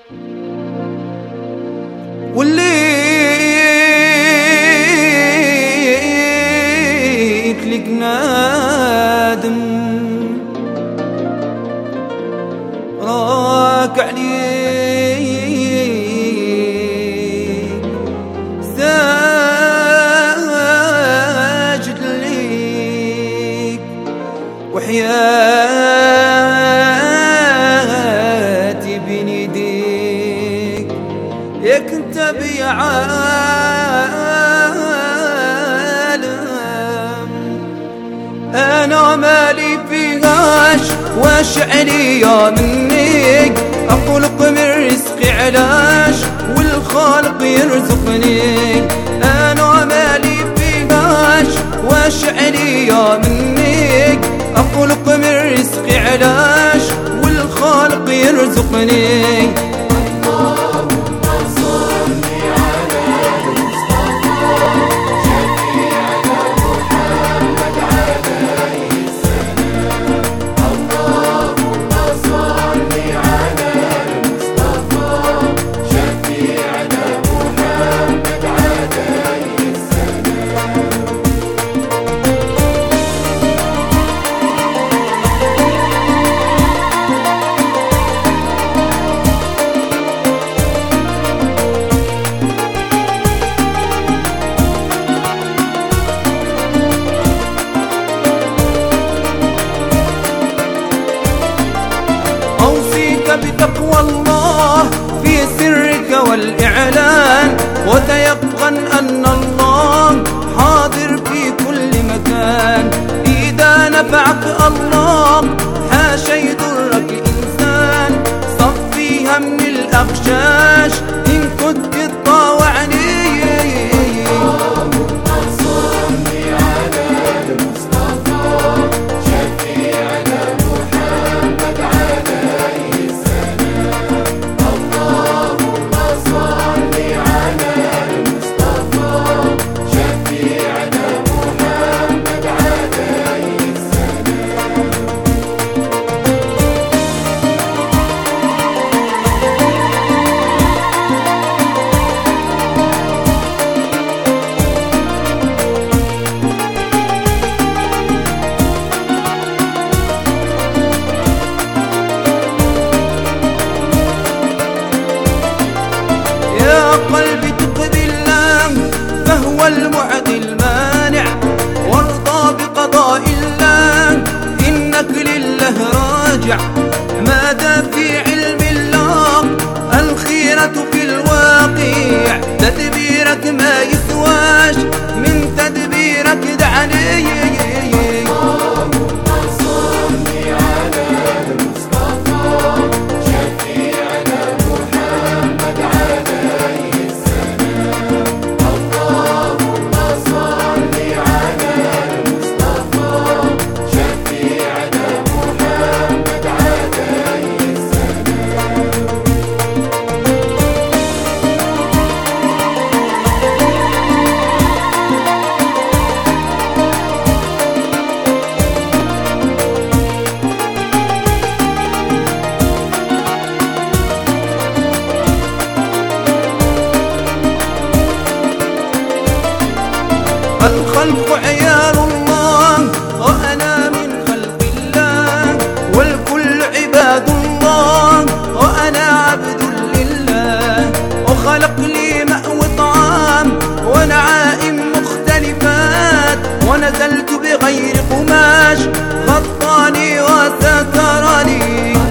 وليت لك نادم راك عليك ساجد ليك وحياتي بين يديك يكتب يا عالم انا مالي فيهاش واشعري يا منك اخلق من رزقي علاش والخالق يرزقني انا مالي فيهاش واشعري يا منك اخلق من رزقي علاش والخالق يرزقني بتقوى الله في سرك والإعلان وتيقن أن الله حاضر في كل مكان إذا نفعك الله حاشا يضرك إنسان صفيها من الأغشاش إن كنت تطاوعني قلبي تقبل الله فهو المعطي المانع وارضى بقضاء الله إنك لله راجع ماذا في علم الله الخيرة في الواقع تدبيرك ما يسواش من تدبيرك دعني الخلق عيال الله وأنا من خلق الله والكل عباد الله وأنا عبد لله وخلق لي مأوى طعام ونعائم مختلفات ونزلت بغير قماش غطاني وسترني